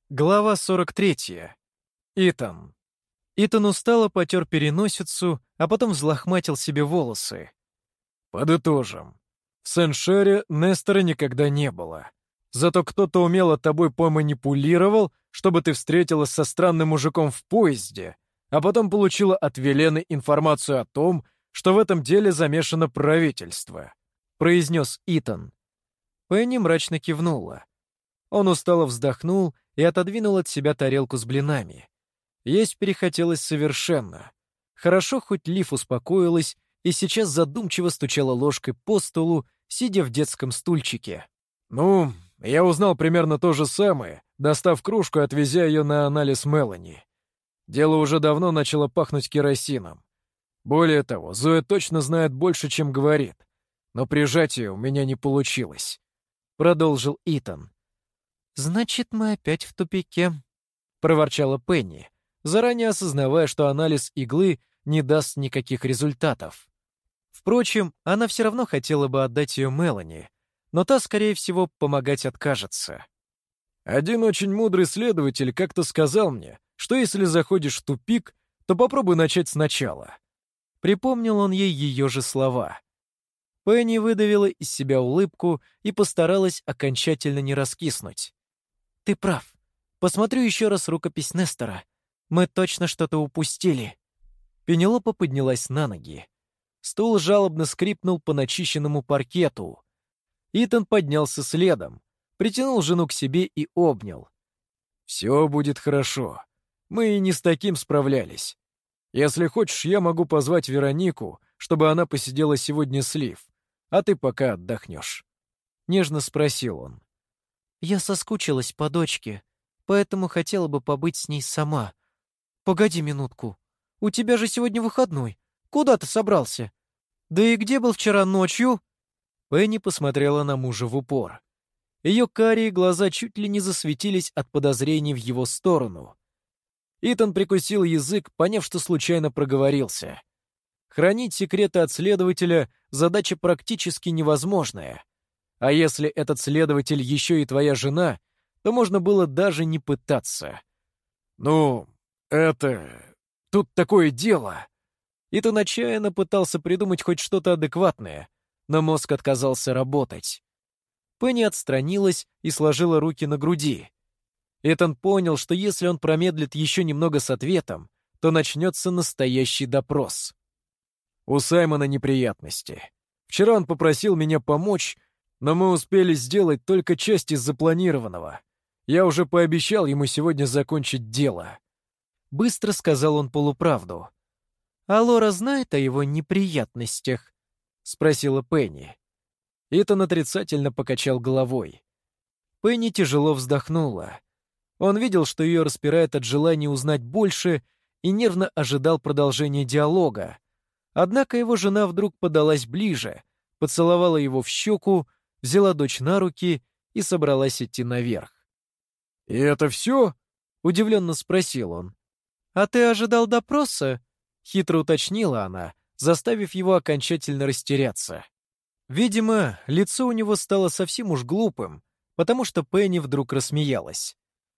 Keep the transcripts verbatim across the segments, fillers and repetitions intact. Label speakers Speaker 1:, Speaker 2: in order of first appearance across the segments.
Speaker 1: Глава сорок третья. Итан. Итан устало потер переносицу, а потом взлохматил себе волосы. Подытожим. В Сен-Шере Нестора никогда не было. Зато кто-то умело тобой поманипулировал, чтобы ты встретилась со странным мужиком в поезде, а потом получила от Велены информацию о том, что в этом деле замешано правительство, произнес Итан. Пенни мрачно кивнула. Он устало вздохнул и отодвинул от себя тарелку с блинами. Есть перехотелось совершенно. Хорошо, хоть Лив успокоилась и сейчас задумчиво стучала ложкой по столу, сидя в детском стульчике. «Ну, я узнал примерно то же самое, достав кружку и отвезя ее на анализ Мелани. Дело уже давно начало пахнуть керосином. Более того, Зоя точно знает больше, чем говорит. Но прижать ее у меня не получилось», — продолжил Итан. «Значит, мы опять в тупике», — проворчала Пенни, заранее осознавая, что анализ иглы не даст никаких результатов. Впрочем, она все равно хотела бы отдать ее Мелани, но та, скорее всего, помогать откажется. «Один очень мудрый следователь как-то сказал мне, что если заходишь в тупик, то попробуй начать сначала». Припомнил он ей ее же слова. Пенни выдавила из себя улыбку и постаралась окончательно не раскиснуть. «Ты прав. Посмотрю еще раз рукопись Нестора. Мы точно что-то упустили». Пенелопа поднялась на ноги. Стул жалобно скрипнул по начищенному паркету. Итан поднялся следом, притянул жену к себе и обнял. «Все будет хорошо. Мы и не с таким справлялись. Если хочешь, я могу позвать Веронику, чтобы она посидела сегодня с Лив, а ты пока отдохнешь». Нежно спросил он. «Я соскучилась по дочке, поэтому хотела бы побыть с ней сама. Погоди минутку. У тебя же сегодня выходной. Куда ты собрался? Да и где был вчера ночью?» Пенни посмотрела на мужа в упор. Ее карие глаза чуть ли не засветились от подозрений в его сторону. Итан прикусил язык, поняв, что случайно проговорился. Хранить секреты от следователя — задача практически невозможная. А если этот следователь еще и твоя жена, то можно было даже не пытаться. «Ну, это... тут такое дело». Итан отчаянно пытался придумать хоть что-то адекватное, но мозг отказался работать. Пенни отстранилась и сложила руки на груди. Итан понял, что если он промедлит еще немного с ответом, то начнется настоящий допрос. «У Саймона неприятности. Вчера он попросил меня помочь, но мы успели сделать только часть из запланированного. Я уже пообещал ему сегодня закончить дело». Быстро сказал он полуправду. «А Лора знает о его неприятностях?» — спросила Пенни. Итан отрицательно покачал головой. Пенни тяжело вздохнула. Он видел, что ее распирает от желания узнать больше, и нервно ожидал продолжения диалога. Однако его жена вдруг подалась ближе, поцеловала его в щеку, взяла дочь на руки и собралась идти наверх. «И это все?» — удивленно спросил он. «А ты ожидал допроса?» — хитро уточнила она, заставив его окончательно растеряться. Видимо, лицо у него стало совсем уж глупым, потому что Пенни вдруг рассмеялась.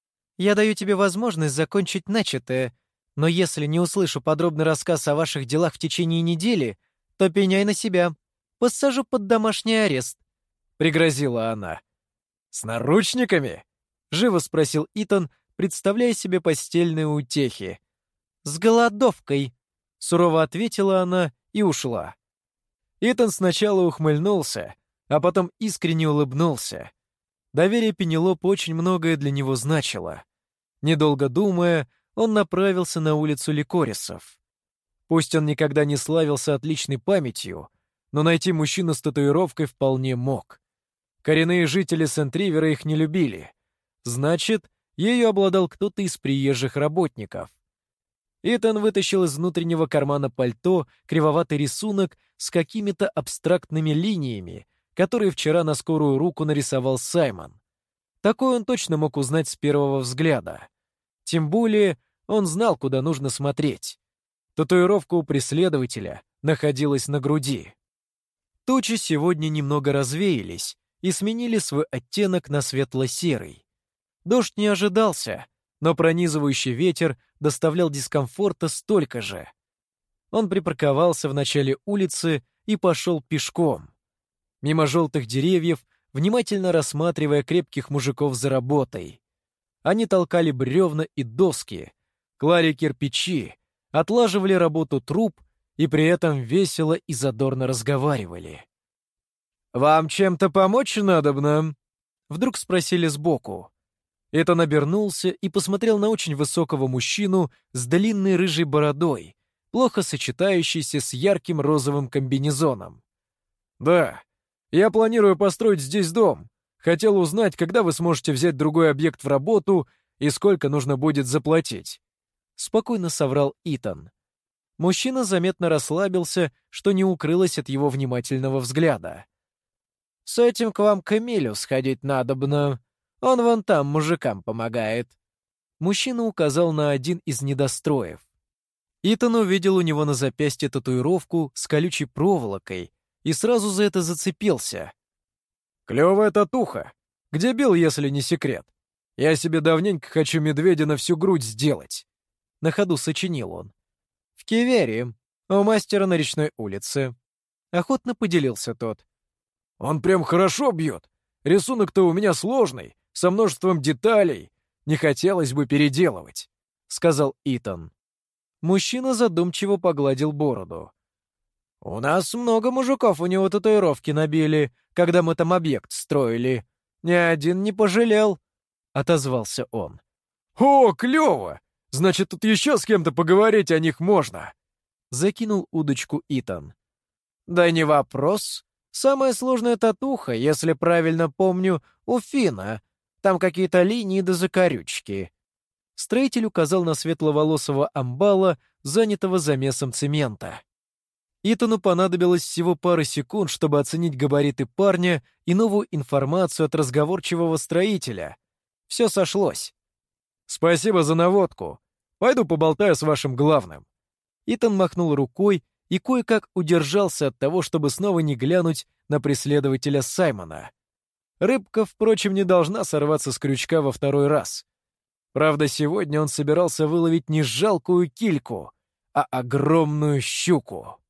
Speaker 1: «Я даю тебе возможность закончить начатое, но если не услышу подробный рассказ о ваших делах в течение недели, то пеняй на себя. Посажу под домашний арест», — пригрозила она. «С наручниками?» — живо спросил Итан, представляя себе постельные утехи. «С голодовкой», — сурово ответила она и ушла. Итан сначала ухмыльнулся, а потом искренне улыбнулся. Доверие Пенелопы очень многое для него значило. Недолго думая, он направился на улицу Ликорисов. Пусть он никогда не славился отличной памятью, но найти мужчину с татуировкой вполне мог. Коренные жители Сент-Ривера их не любили. Значит, ею обладал кто-то из приезжих работников. Итан вытащил из внутреннего кармана пальто кривоватый рисунок с какими-то абстрактными линиями, которые вчера на скорую руку нарисовал Саймон. Такой он точно мог узнать с первого взгляда. Тем более он знал, куда нужно смотреть. Татуировка у преследователя находилась на груди. Тучи сегодня немного развеялись и сменили свой оттенок на светло-серый. Дождь не ожидался, но пронизывающий ветер доставлял дискомфорта столько же. Он припарковался в начале улицы и пошел пешком. Мимо желтых деревьев, внимательно рассматривая крепких мужиков за работой. Они толкали бревна и доски, клали кирпичи, отлаживали работу труб и при этом весело и задорно разговаривали. «Вам чем-то помочь надобно?» Вдруг спросили сбоку. Итан обернулся и посмотрел на очень высокого мужчину с длинной рыжей бородой, плохо сочетающейся с ярким розовым комбинезоном. «Да, я планирую построить здесь дом. Хотел узнать, когда вы сможете взять другой объект в работу и сколько нужно будет заплатить». Спокойно соврал Итан. Мужчина заметно расслабился, что не укрылось от его внимательного взгляда. «С этим к вам к Эмилю сходить надобно. Он вон там мужикам помогает». Мужчина указал на один из недостроев. Итан увидел у него на запястье татуировку с колючей проволокой и сразу за это зацепился. «Клевая татуха. Где бил, если не секрет? Я себе давненько хочу медведя на всю грудь сделать». На ходу сочинил он. «В Кивере, у мастера на речной улице». Охотно поделился тот. «Он прям хорошо бьет. Рисунок-то у меня сложный, со множеством деталей. Не хотелось бы переделывать», — сказал Итан. Мужчина задумчиво погладил бороду. «У нас много мужиков у него татуировки набили, когда мы там объект строили. Ни один не пожалел», — отозвался он. «О, клево! Значит, тут еще с кем-то поговорить о них можно», — закинул удочку Итан. «Да не вопрос. Самая сложная татуха, если правильно помню, у Фина. Там какие-то линии да закорючки». Строитель указал на светловолосого амбала, занятого замесом цемента. Итану понадобилось всего пара секунд, чтобы оценить габариты парня и новую информацию от разговорчивого строителя. Все сошлось. «Спасибо за наводку. Пойду поболтаю с вашим главным». Итан махнул рукой и кое-как удержался от того, чтобы снова не глянуть на преследователя Саймона. Рыбка, впрочем, не должна сорваться с крючка во второй раз. Правда, сегодня он собирался выловить не жалкую кильку, а огромную щуку.